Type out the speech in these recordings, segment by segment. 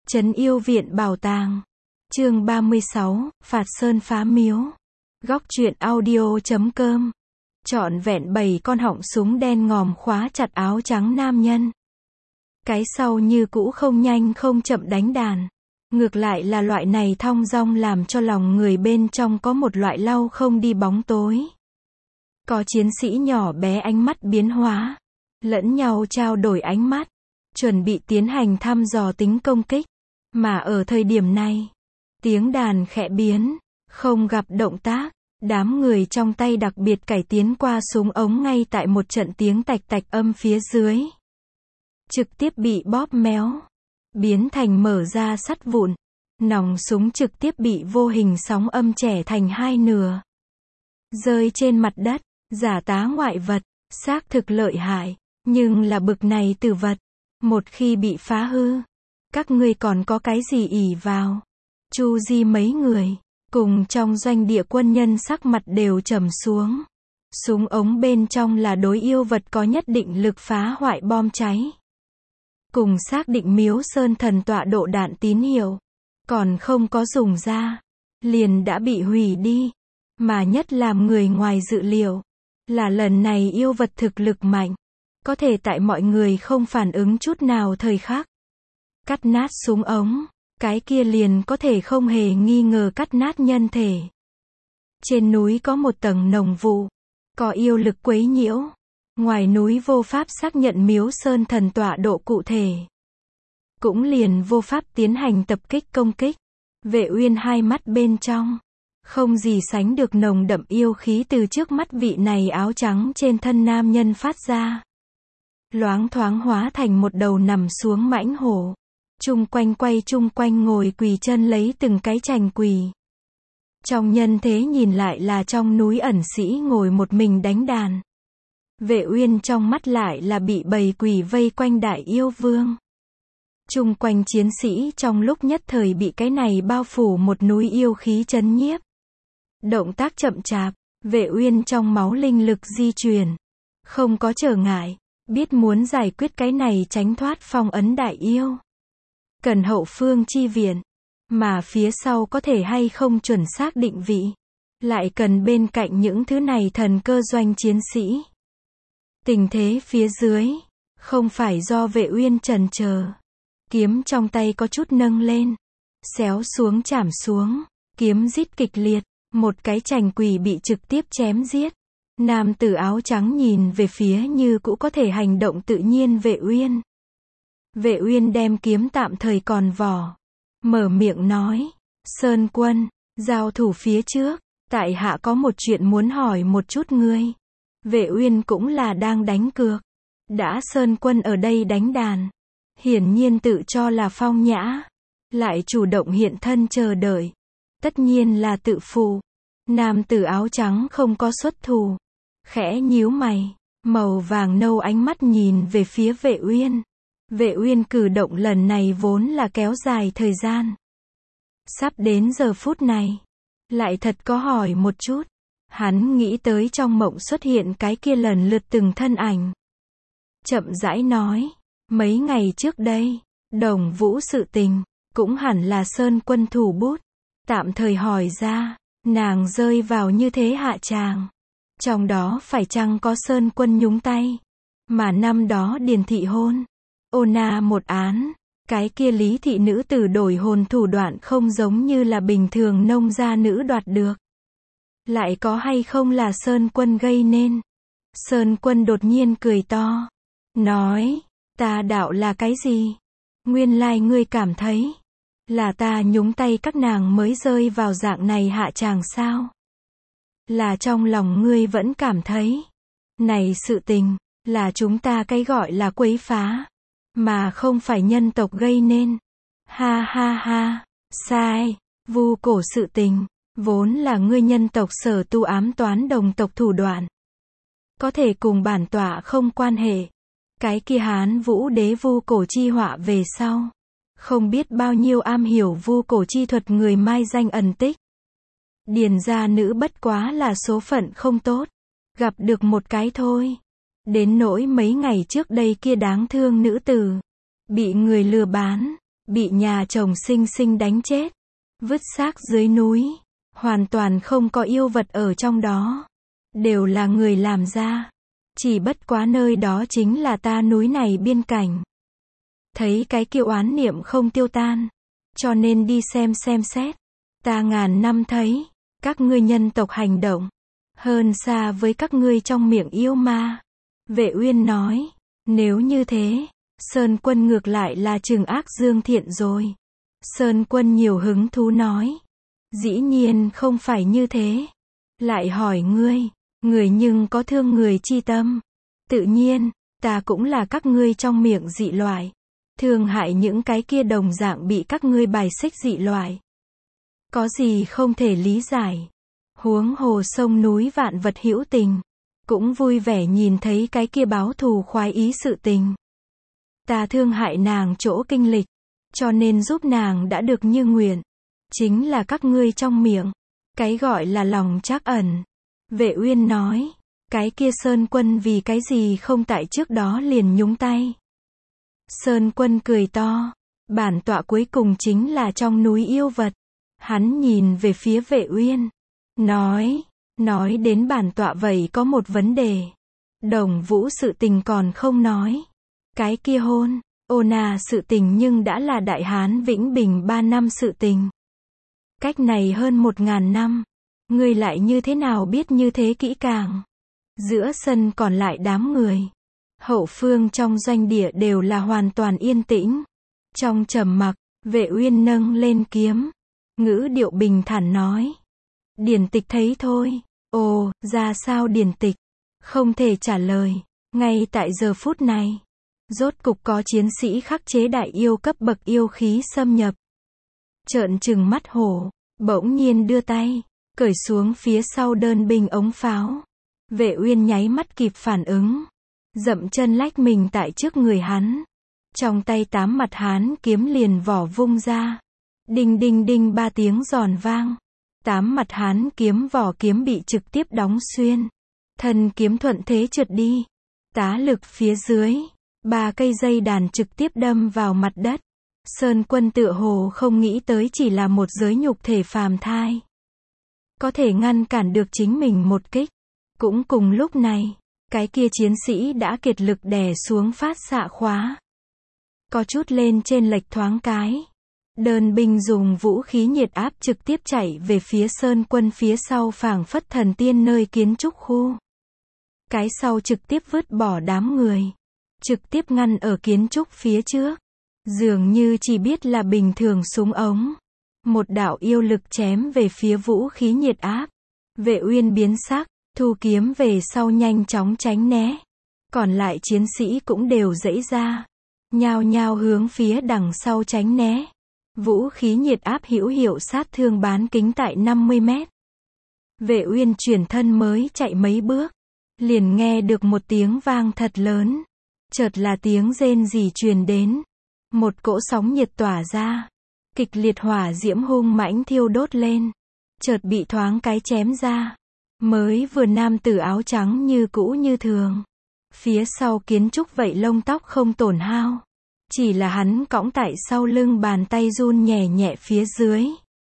Trấn Yêu Viện Bảo Tàng. Chương 36, Phạt Sơn Phá Miếu. Góc truyện audio.com. Trọn vẹn 7 con họng súng đen ngòm khóa chặt áo trắng nam nhân. Cái sau như cũ không nhanh không chậm đánh đàn. Ngược lại là loại này thong dong làm cho lòng người bên trong có một loại lau không đi bóng tối. Có chiến sĩ nhỏ bé ánh mắt biến hóa, lẫn nhau trao đổi ánh mắt, chuẩn bị tiến hành thăm dò tính công kích. Mà ở thời điểm này, tiếng đàn khẽ biến, không gặp động tác, đám người trong tay đặc biệt cải tiến qua súng ống ngay tại một trận tiếng tạch tạch âm phía dưới. Trực tiếp bị bóp méo, biến thành mở ra sắt vụn, nòng súng trực tiếp bị vô hình sóng âm chẻ thành hai nửa. Rơi trên mặt đất, giả tá ngoại vật, xác thực lợi hại, nhưng là bực này tử vật. Một khi bị phá hư, các ngươi còn có cái gì ỷ vào? Chu Di mấy người, cùng trong doanh địa quân nhân sắc mặt đều trầm xuống. Súng ống bên trong là đối yêu vật có nhất định lực phá hoại bom cháy. Cùng xác định Miếu Sơn thần tọa độ đạn tín hiệu, còn không có dùng ra, liền đã bị hủy đi. Mà nhất làm người ngoài dự liệu, là lần này yêu vật thực lực mạnh, có thể tại mọi người không phản ứng chút nào thời khắc cắt nát súng ống, cái kia liền có thể không hề nghi ngờ cắt nát nhân thể. Trên núi có một tầng nồng vụ, có yêu lực quấy nhiễu, ngoài núi vô pháp xác nhận Miếu Sơn thần tọa độ cụ thể, cũng liền vô pháp tiến hành tập kích công kích. Vệ Uyên hai mắt bên trong, không gì sánh được nồng đậm yêu khí từ trước mắt vị này áo trắng trên thân nam nhân phát ra. Loáng thoáng hóa thành một đầu nằm xuống mãnh hổ. Chung quanh quay chung quanh ngồi quỳ chân lấy từng cái chành quỳ. Trong nhân thế nhìn lại là trong núi ẩn sĩ ngồi một mình đánh đàn. Vệ Uyên trong mắt lại là bị bầy quỳ vây quanh đại yêu vương. Chung quanh chiến sĩ trong lúc nhất thời bị cái này bao phủ một núi yêu khí chấn nhiếp. Động tác chậm chạp, Vệ Uyên trong máu linh lực di chuyển, không có trở ngại, biết muốn giải quyết cái này tránh thoát phong ấn đại yêu. Cần hậu phương chi viện, mà phía sau có thể hay không chuẩn xác định vị, lại cần bên cạnh những thứ này thần cơ doanh chiến sĩ. Tình thế phía dưới, không phải do Vệ Uyên chần chờ, kiếm trong tay có chút nâng lên, xéo xuống chảm xuống, kiếm rít kịch liệt, một cái chành quỳ bị trực tiếp chém giết. Nam tử áo trắng nhìn về phía như cũ có thể hành động tự nhiên Vệ Uyên. Vệ Uyên đem kiếm tạm thời còn vỏ, mở miệng nói, Sơn Quân, giao thủ phía trước, tại hạ có một chuyện muốn hỏi một chút ngươi. Vệ Uyên cũng là đang đánh cược, đã Sơn Quân ở đây đánh đàn, hiển nhiên tự cho là phong nhã, lại chủ động hiện thân chờ đợi, tất nhiên là tự phụ. Nam tử áo trắng không có xuất thủ, khẽ nhíu mày, màu vàng nâu ánh mắt nhìn về phía Vệ Uyên. Vệ Uyên cử động lần này vốn là kéo dài thời gian. Sắp đến giờ phút này, lại thật có hỏi một chút. Hắn nghĩ tới trong mộng xuất hiện cái kia lần lượt từng thân ảnh. Chậm rãi nói, mấy ngày trước đây, Đồng Vũ sự tình, cũng hẳn là Sơn Quân thủ bút. Tạm thời hỏi ra, nàng rơi vào như thế hạ tràng. Trong đó phải chăng có Sơn Quân nhúng tay? Mà năm đó Điền thị hôn Ona một án, cái kia Lý thị nữ tử đổi hồn thủ đoạn không giống như là bình thường nông gia nữ đoạt được. Lại có hay không là Sơn Quân gây nên? Sơn Quân đột nhiên cười to, nói, ta đạo là cái gì? Nguyên lai ngươi cảm thấy, là ta nhúng tay các nàng mới rơi vào dạng này hạ tràng sao? Là trong lòng ngươi vẫn cảm thấy, này sự tình, là chúng ta cái gọi là quấy phá, mà không phải nhân tộc gây nên. Ha ha ha, sai, vu cổ sự tình, vốn là ngươi nhân tộc sở tu ám toán đồng tộc thủ đoạn. Có thể cùng bản tọa không quan hệ. Cái kia Hán Vũ đế vu cổ chi họa về sau, không biết bao nhiêu am hiểu vu cổ chi thuật người mai danh ẩn tích. Điền gia nữ bất quá là số phận không tốt, gặp được một cái thôi. Đến nỗi mấy ngày trước đây kia đáng thương nữ tử, bị người lừa bán, bị nhà chồng xinh xinh đánh chết, vứt xác dưới núi, hoàn toàn không có yêu vật ở trong đó, đều là người làm ra. Chỉ bất quá nơi đó chính là ta núi này biên cảnh. Thấy cái kiêu oán niệm không tiêu tan, cho nên đi xem xét. Ta ngàn năm thấy, các ngươi nhân tộc hành động, hơn xa với các ngươi trong miệng yêu ma. Vệ Uyên nói, nếu như thế, Sơn Quân ngược lại là trừng ác dương thiện rồi. Sơn Quân nhiều hứng thú nói, dĩ nhiên không phải như thế. Lại hỏi ngươi, người nhưng có thương người chi tâm. Tự nhiên, ta cũng là các ngươi trong miệng dị loại. Thương hại những cái kia đồng dạng bị các ngươi bài xích dị loại. Có gì không thể lý giải. Huống hồ sông núi vạn vật hữu tình. Cũng vui vẻ nhìn thấy cái kia báo thù khoái ý sự tình. Ta thương hại nàng chỗ kinh lịch, cho nên giúp nàng đã được như nguyện. Chính là các ngươi trong miệng, cái gọi là lòng trắc ẩn. Vệ Uyên nói, cái kia Sơn Quân vì cái gì không tại trước đó liền nhúng tay. Sơn Quân cười to, bản tọa cuối cùng chính là trong núi yêu vật. Hắn nhìn về phía Vệ Uyên, nói đến bản tọa vậy có một vấn đề. Đồng Vũ sự tình còn không nói. Cái kia hôn, sự tình nhưng đã là Đại Hán Vĩnh Bình 3 năm sự tình. Cách này hơn 1000 năm, ngươi lại như thế nào biết như thế kỹ càng? Giữa sân còn lại đám người. Hậu phương trong doanh địa đều là hoàn toàn yên tĩnh. Trong trầm mặc, Vệ Uyên nâng lên kiếm. Ngữ điệu bình thản nói. Điển tịch thấy thôi. Ồ, ra sao điển tịch? Không thể trả lời. Ngay tại giờ phút này, rốt cục có chiến sĩ khắc chế đại yêu cấp bậc yêu khí xâm nhập. Trợn trừng mắt hổ, bỗng nhiên đưa tay, cởi xuống phía sau đơn binh ống pháo. Vệ Uyên nháy mắt kịp phản ứng, dậm chân lách mình tại trước người hắn. Trong tay 8 mặt hán kiếm liền vỏ vung ra. Đinh đinh đinh 3 tiếng giòn vang. 8 mặt hán kiếm vỏ kiếm bị trực tiếp đóng xuyên. Thân kiếm thuận thế trượt đi. Tá lực phía dưới, 3 cây dây đàn trực tiếp đâm vào mặt đất. Sơn Quân tựa hồ không nghĩ tới chỉ là một giới nhục thể phàm thai, có thể ngăn cản được chính mình một kích. Cũng cùng lúc này, cái kia chiến sĩ đã kiệt lực đè xuống phát xạ khóa. Có chút lên trên lệch thoáng cái. Đơn binh dùng vũ khí nhiệt áp trực tiếp chạy về phía Sơn Quân phía sau phảng phất thần tiên nơi kiến trúc khu. Cái sau trực tiếp vứt bỏ đám người, trực tiếp ngăn ở kiến trúc phía trước. Dường như chỉ biết là bình thường súng ống. Một đạo yêu lực chém về phía vũ khí nhiệt áp. Vệ Uyên biến sắc, thu kiếm về sau nhanh chóng tránh né. Còn lại chiến sĩ cũng đều giãy ra, nhao nhao hướng phía đằng sau tránh né. Vũ khí nhiệt áp hữu hiệu sát thương bán kính tại 50 mét. Vệ Uyên chuyển thân mới chạy mấy bước, liền nghe được một tiếng vang thật lớn. Chợt là tiếng rên rỉ truyền đến. Một cỗ sóng nhiệt tỏa ra. Kịch liệt hỏa diễm hung mãnh thiêu đốt lên. Chợt bị thoáng cái chém ra. Mới vừa nam tử áo trắng như cũ như thường. Phía sau kiến trúc vậy lông tóc không tổn hao. Chỉ là hắn cõng tại sau lưng bàn tay run nhẹ nhẹ phía dưới.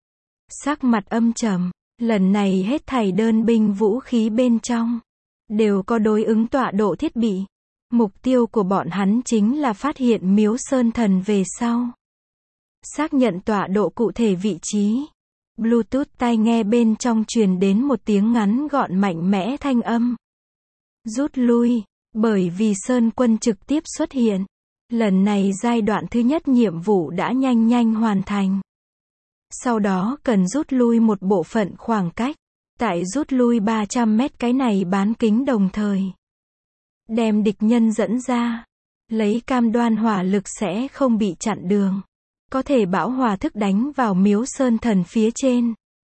Sắc mặt âm trầm. Lần này hết thảy đơn binh vũ khí bên trong đều có đối ứng tọa độ thiết bị. Mục tiêu của bọn hắn chính là phát hiện miếu sơn thần về sau. Xác nhận tọa độ cụ thể vị trí. Bluetooth tai nghe bên trong truyền đến một tiếng ngắn gọn mạnh mẽ thanh âm. Rút lui, bởi vì Sơn Quân trực tiếp xuất hiện. Lần này giai đoạn thứ nhất nhiệm vụ đã nhanh hoàn thành. Sau đó cần rút lui một bộ phận khoảng cách. Tại rút lui 300 mét cái này bán kính đồng thời. Đem địch nhân dẫn ra. Lấy cam đoan hỏa lực sẽ không bị chặn đường. Có thể bão hòa thức đánh vào miếu sơn thần phía trên.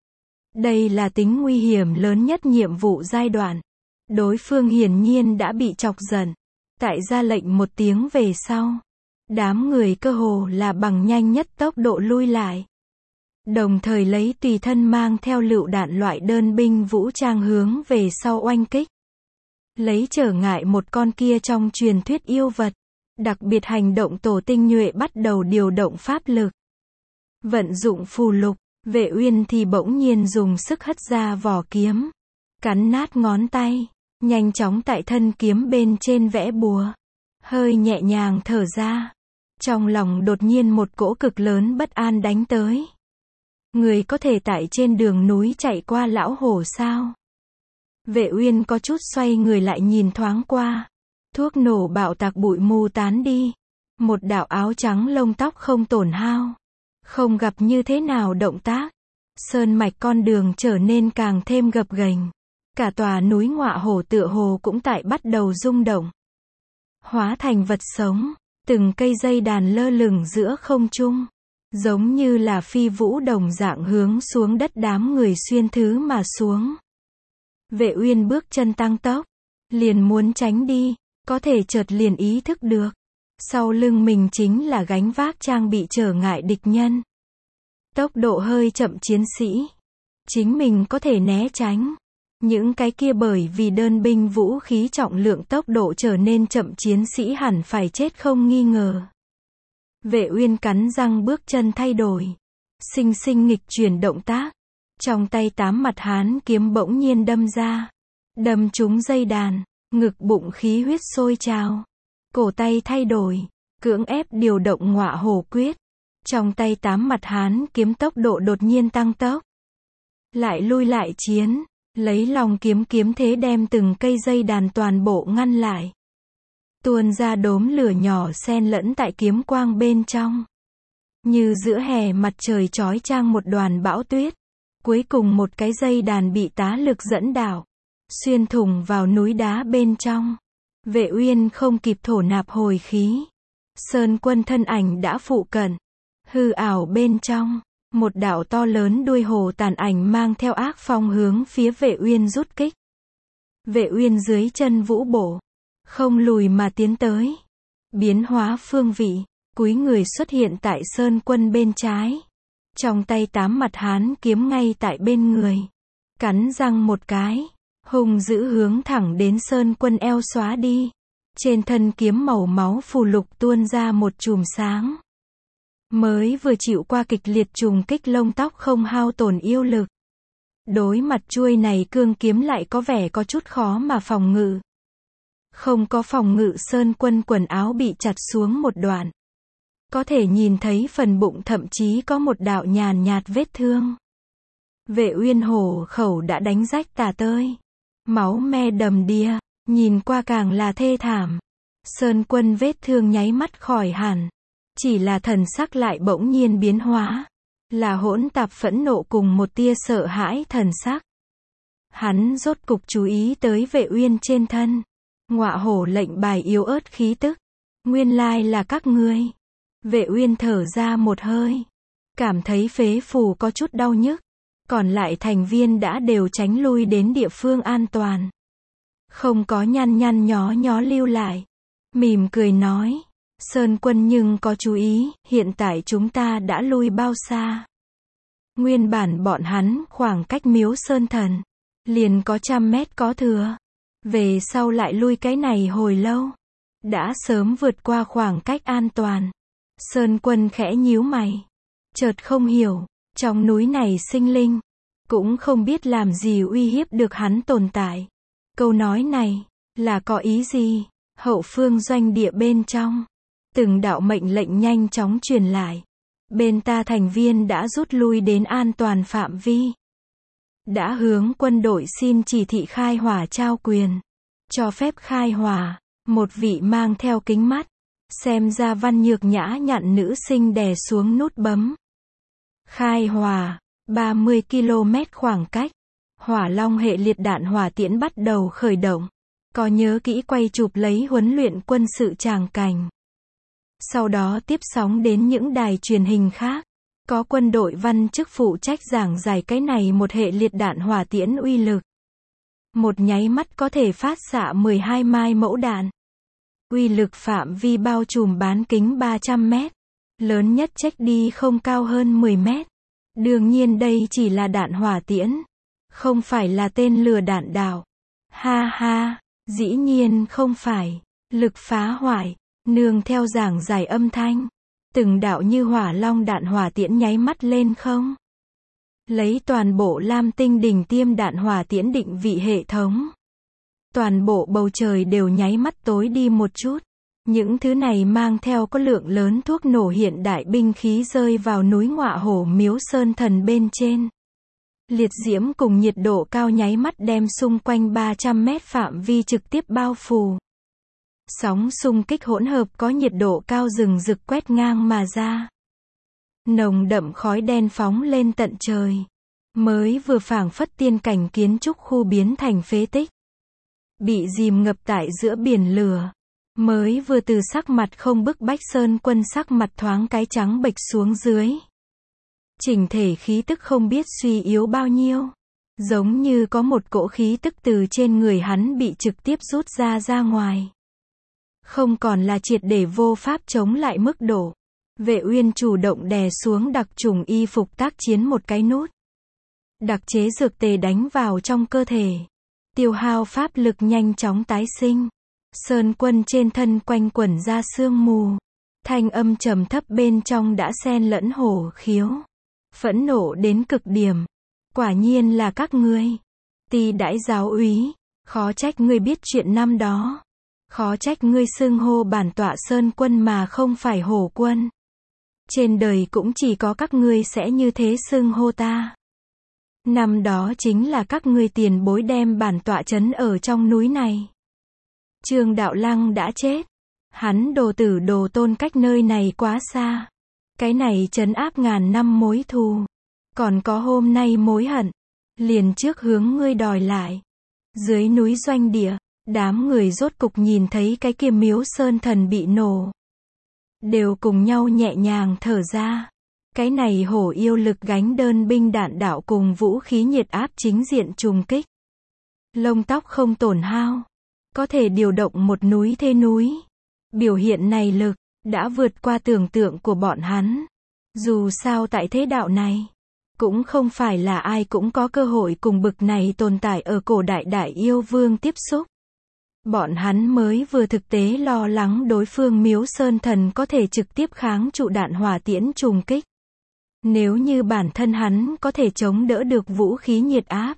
Đây là tính nguy hiểm lớn nhất nhiệm vụ giai đoạn. Đối phương hiển nhiên đã bị chọc giận. Tại ra lệnh một tiếng về sau. Đám người cơ hồ là bằng nhanh nhất tốc độ lui lại. Đồng thời lấy tùy thân mang theo lựu đạn loại đơn binh vũ trang hướng về sau oanh kích. Lấy trở ngại một con kia trong truyền thuyết yêu vật. Đặc biệt hành động tổ tinh nhuệ bắt đầu điều động pháp lực. Vận dụng phù lục, Vệ Uyên thì bỗng nhiên dùng sức hất ra vỏ kiếm. Cắn nát ngón tay. Nhanh chóng tại thân kiếm bên trên vẽ bùa. Hơi nhẹ nhàng thở ra. Trong lòng đột nhiên một cỗ cực lớn bất an đánh tới. Người có thể tại trên đường núi chạy qua lão hổ sao? Vệ Uyên có chút xoay người lại nhìn thoáng qua. Thuốc nổ bạo tạc bụi mù tán đi. Một đạo áo trắng lông tóc không tổn hao. Không gặp như thế nào động tác. Sơn mạch con đường trở nên càng thêm gập ghềnh. Cả tòa núi Ngọa Hổ tựa hồ cũng tại bắt đầu rung động. Hóa thành vật sống. Từng cây dây đàn lơ lửng giữa không trung. Giống như là phi vũ đồng dạng hướng xuống đất đám người xuyên thứ mà xuống. Vệ Uyên bước chân tăng tốc. Liền muốn tránh đi. Có thể chợt liền ý thức được. Sau lưng mình chính là gánh vác trang bị trở ngại địch nhân. Tốc độ hơi chậm chiến sĩ. Chính mình có thể né tránh. Những cái kia bởi vì đơn binh vũ khí trọng lượng tốc độ trở nên chậm chiến sĩ hẳn phải chết không nghi ngờ. Vệ Uyên cắn răng bước chân thay đổi. Sinh sinh nghịch chuyển động tác. Trong tay 8 mặt hán kiếm bỗng nhiên đâm ra. Đâm trúng dây đàn. Ngực bụng khí huyết sôi trào. Cổ tay thay đổi. Cưỡng ép điều động Ngọa Hổ quyết. Trong tay 8 mặt hán kiếm tốc độ đột nhiên tăng tốc. Lại lui lại chiến. Lấy lòng kiếm thế đem từng cây dây đàn toàn bộ ngăn lại. Tuôn ra đốm lửa nhỏ xen lẫn tại kiếm quang bên trong. Như giữa hè mặt trời chói chang một đoàn bão tuyết. Cuối cùng một cái dây đàn bị tá lực dẫn đảo. Xuyên thủng vào núi đá bên trong. Vệ Uyên không kịp thổ nạp hồi khí. Sơn Quân thân ảnh đã phụ cận. Hư ảo bên trong. Một đạo to lớn đuôi hổ tàn ảnh mang theo ác phong hướng phía Vệ Uyên rút kích. Vệ Uyên dưới chân vũ bổ. Không lùi mà tiến tới. Biến hóa phương vị. Cúi người xuất hiện tại Sơn Quân bên trái. Trong tay 8 mặt hán kiếm ngay tại bên người. Cắn răng một cái. Hung dữ hướng thẳng đến Sơn Quân eo xóa đi. Trên thân kiếm màu máu phù lục tuôn ra một chùm sáng. Mới vừa chịu qua kịch liệt trùng kích lông tóc không hao tổn yêu lực. Đối mặt chuôi này cương kiếm lại có vẻ có chút khó mà phòng ngự. Không có phòng ngự Sơn Quân quần áo bị chặt xuống một đoạn. Có thể nhìn thấy phần bụng thậm chí có một đạo nhàn nhạt vết thương. Vệ Uyên hổ khẩu đã đánh rách tả tơi. Máu me đầm đìa, nhìn qua càng là thê thảm. Sơn Quân vết thương nháy mắt khỏi hẳn. Chỉ là thần sắc lại bỗng nhiên biến hóa. Là hỗn tạp phẫn nộ cùng một tia sợ hãi thần sắc. Hắn rốt cục chú ý tới Vệ Uyên trên thân. Ngọa Hổ lệnh bài yếu ớt khí tức. Nguyên lai là các ngươi. Vệ Uyên thở ra một hơi. Cảm thấy phế phủ có chút đau nhức. Còn lại thành viên đã đều tránh lui đến địa phương an toàn. Không có nhăn nhó lưu lại. Mỉm cười nói. Sơn Quân nhưng có chú ý, hiện tại chúng ta đã lui bao xa. Nguyên bản bọn hắn khoảng cách miếu Sơn Thần. Liền có 100 mét có thừa. Về sau lại lui cái này hồi lâu. Đã sớm vượt qua khoảng cách an toàn. Sơn Quân khẽ nhíu mày. Chợt không hiểu, trong núi này sinh linh. Cũng không biết làm gì uy hiếp được hắn tồn tại. Câu nói này, là có ý gì? Hậu phương doanh địa bên trong. Từng đạo mệnh lệnh nhanh chóng truyền lại. Bên ta thành viên đã rút lui đến an toàn phạm vi. Đã hướng quân đội xin chỉ thị khai hỏa trao quyền. Cho phép khai hỏa. Một vị mang theo kính mắt. Xem ra văn nhược nhã nhặn nữ sinh đè xuống nút bấm. Khai hỏa. 30 km khoảng cách. Hỏa Long hệ liệt đạn hỏa tiễn bắt đầu khởi động. Có nhớ kỹ quay chụp lấy huấn luyện quân sự tràng cảnh. Sau đó tiếp sóng đến những đài truyền hình khác. Có quân đội văn chức phụ trách giảng giải cái này một hệ liệt đạn hỏa tiễn uy lực. Một nháy mắt có thể phát xạ 12 mai mẫu đạn. Uy lực phạm vi bao trùm bán kính 300 mét. Lớn nhất trách đi không cao hơn 10 mét. Đương nhiên đây chỉ là đạn hỏa tiễn. Không phải là tên lửa đạn đạo. Ha ha, dĩ nhiên không phải. Lực phá hoại. Nương theo giảng giải âm thanh, từng đạo như hỏa long đạn hỏa tiễn nháy mắt lên không. Lấy toàn bộ Lam Tinh đỉnh tiêm đạn hỏa tiễn định vị hệ thống. Toàn bộ bầu trời đều nháy mắt tối đi một chút. Những thứ này mang theo có lượng lớn thuốc nổ hiện đại binh khí rơi vào núi Ngọa Hổ Miếu Sơn Thần bên trên. Liệt diễm cùng nhiệt độ cao nháy mắt đem xung quanh 300 mét phạm vi trực tiếp bao phủ. Sóng xung kích hỗn hợp có nhiệt độ cao rừng rực quét ngang mà ra. Nồng đậm khói đen phóng lên tận trời. Mới vừa phảng phất tiên cảnh kiến trúc khu biến thành phế tích. Bị dìm ngập tại giữa biển lửa. Mới vừa từ sắc mặt không bức bách Sơn Quân sắc mặt thoáng cái trắng bệch xuống dưới. Chỉnh thể khí tức không biết suy yếu bao nhiêu. Giống như có một cỗ khí tức từ trên người hắn bị trực tiếp rút ra ngoài. Không còn là triệt để vô pháp chống lại mức độ. Vệ Uyên chủ động đè xuống đặc trùng y phục tác chiến một cái nút. Đặc chế dược tề đánh vào trong cơ thể. Tiêu hao pháp lực nhanh chóng tái sinh. Sơn Quân trên thân quanh quẩn ra sương mù. Thanh âm trầm thấp bên trong đã xen lẫn hổ khiếu. Phẫn nộ đến cực điểm. Quả nhiên là các ngươi. Ti Đãi giáo úy. Khó trách ngươi biết chuyện năm đó. Khó trách ngươi xưng hô bản tọa Sơn Quân mà không phải Hổ Quân. Trên đời cũng chỉ có các ngươi sẽ như thế xưng hô ta. Năm đó chính là các ngươi tiền bối đem bản tọa trấn ở trong núi này. Trương Đạo Lăng đã chết. Hắn đồ tử đồ tôn cách nơi này quá xa. Cái này trấn áp ngàn năm mối thù. Còn có hôm nay mối hận. Liền trước hướng ngươi đòi lại. Dưới núi doanh địa, đám người rốt cục nhìn thấy cái kia miếu sơn thần bị nổ. Đều cùng nhau nhẹ nhàng thở ra. Cái này hổ yêu lực gánh đơn binh đạn đạo cùng vũ khí nhiệt áp chính diện trùng kích. Lông tóc không tổn hao. Có thể điều động một núi thế núi. Biểu hiện này lực, đã vượt qua tưởng tượng của bọn hắn. Dù sao tại thế đạo này, cũng không phải là ai cũng có cơ hội cùng bực này tồn tại ở cổ đại đại yêu vương tiếp xúc. Bọn hắn mới vừa thực tế lo lắng đối phương miếu sơn thần có thể trực tiếp kháng trụ đạn hỏa tiễn trùng kích. Nếu như bản thân hắn có thể chống đỡ được vũ khí nhiệt áp,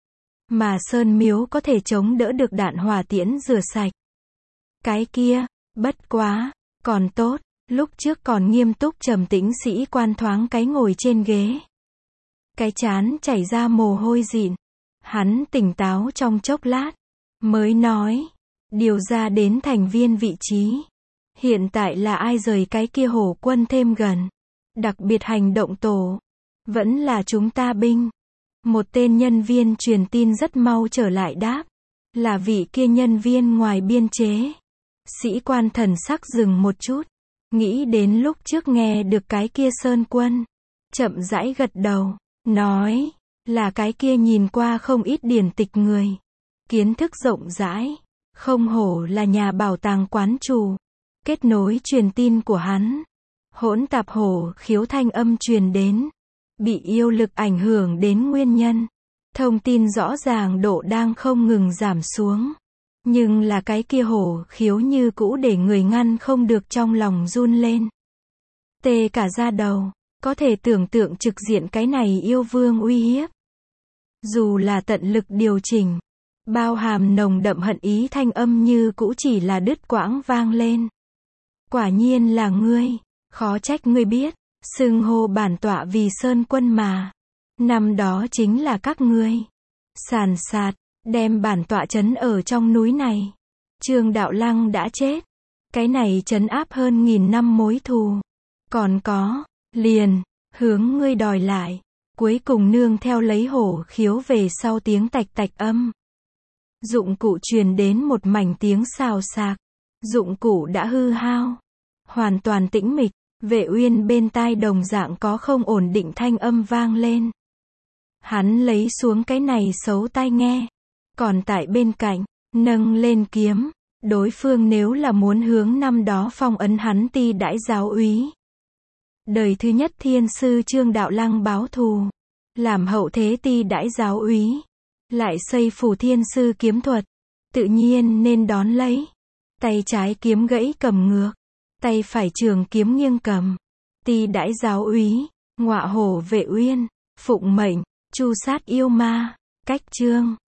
mà sơn miếu có thể chống đỡ được đạn hỏa tiễn rửa sạch. Cái kia, bất quá, còn tốt, lúc trước còn nghiêm túc trầm tĩnh sĩ quan thoáng cái ngồi trên ghế. Cái trán chảy ra mồ hôi dịn. Hắn tỉnh táo trong chốc lát, mới nói, điều ra đến thành viên vị trí. Hiện tại là ai rời cái kia Hổ Quân thêm gần. Đặc biệt hành động tổ. Vẫn là chúng ta binh. Một tên nhân viên truyền tin rất mau trở lại đáp. Là vị kia nhân viên ngoài biên chế. Sĩ quan thần sắc dừng một chút. Nghĩ đến lúc trước nghe được cái kia Sơn Quân. Chậm rãi gật đầu. Nói. Là cái kia nhìn qua không ít điển tịch người. Kiến thức rộng rãi. Không hổ là nhà bảo tàng quán chủ. Kết nối truyền tin của hắn. Hỗn tạp hổ khiếu thanh âm truyền đến. Bị yêu lực ảnh hưởng đến nguyên nhân. Thông tin rõ ràng độ đang không ngừng giảm xuống. Nhưng là cái kia hổ khiếu như cũ để người ngăn không được trong lòng run lên. Tê cả da đầu. Có thể tưởng tượng trực diện cái này yêu vương uy hiếp. Dù là tận lực điều chỉnh. Bao hàm nồng đậm hận ý thanh âm như cũ chỉ là đứt quãng vang lên. Quả nhiên là ngươi. Khó trách ngươi biết. Xưng hô bản tọa vì Sơn Quân mà. Năm đó chính là các ngươi. Sàn sạt. Đem bản tọa trấn ở trong núi này. Trương Đạo Lăng đã chết. Cái này trấn áp hơn 1000 năm mối thù. Còn có. Liền. Hướng ngươi đòi lại. Cuối cùng nương theo lấy hổ khiếu về sau tiếng tạch tạch âm. Dụng cụ truyền đến một mảnh tiếng xào xạc. Dụng cụ đã hư hao. Hoàn toàn tĩnh mịch. Vệ Uyên bên tai đồng dạng có không ổn định thanh âm vang lên. Hắn lấy xuống cái này xấu tai nghe. Còn tại bên cạnh, nâng lên kiếm. Đối phương nếu là muốn hướng năm đó phong ấn hắn Ti Đãi giáo úy. Đời thứ nhất thiên sư Trương Đạo Lăng báo thù. Làm hậu thế Ti Đãi giáo úy. Lại xây phủ thiên sư kiếm thuật. Tự nhiên nên đón lấy. Tay trái kiếm gãy cầm ngược. Tay phải trường kiếm nghiêng cầm. Ti đãi giáo úy. Ngọa hổ vệ uyên. Phụng mệnh. Chu sát yêu ma. Cách chương.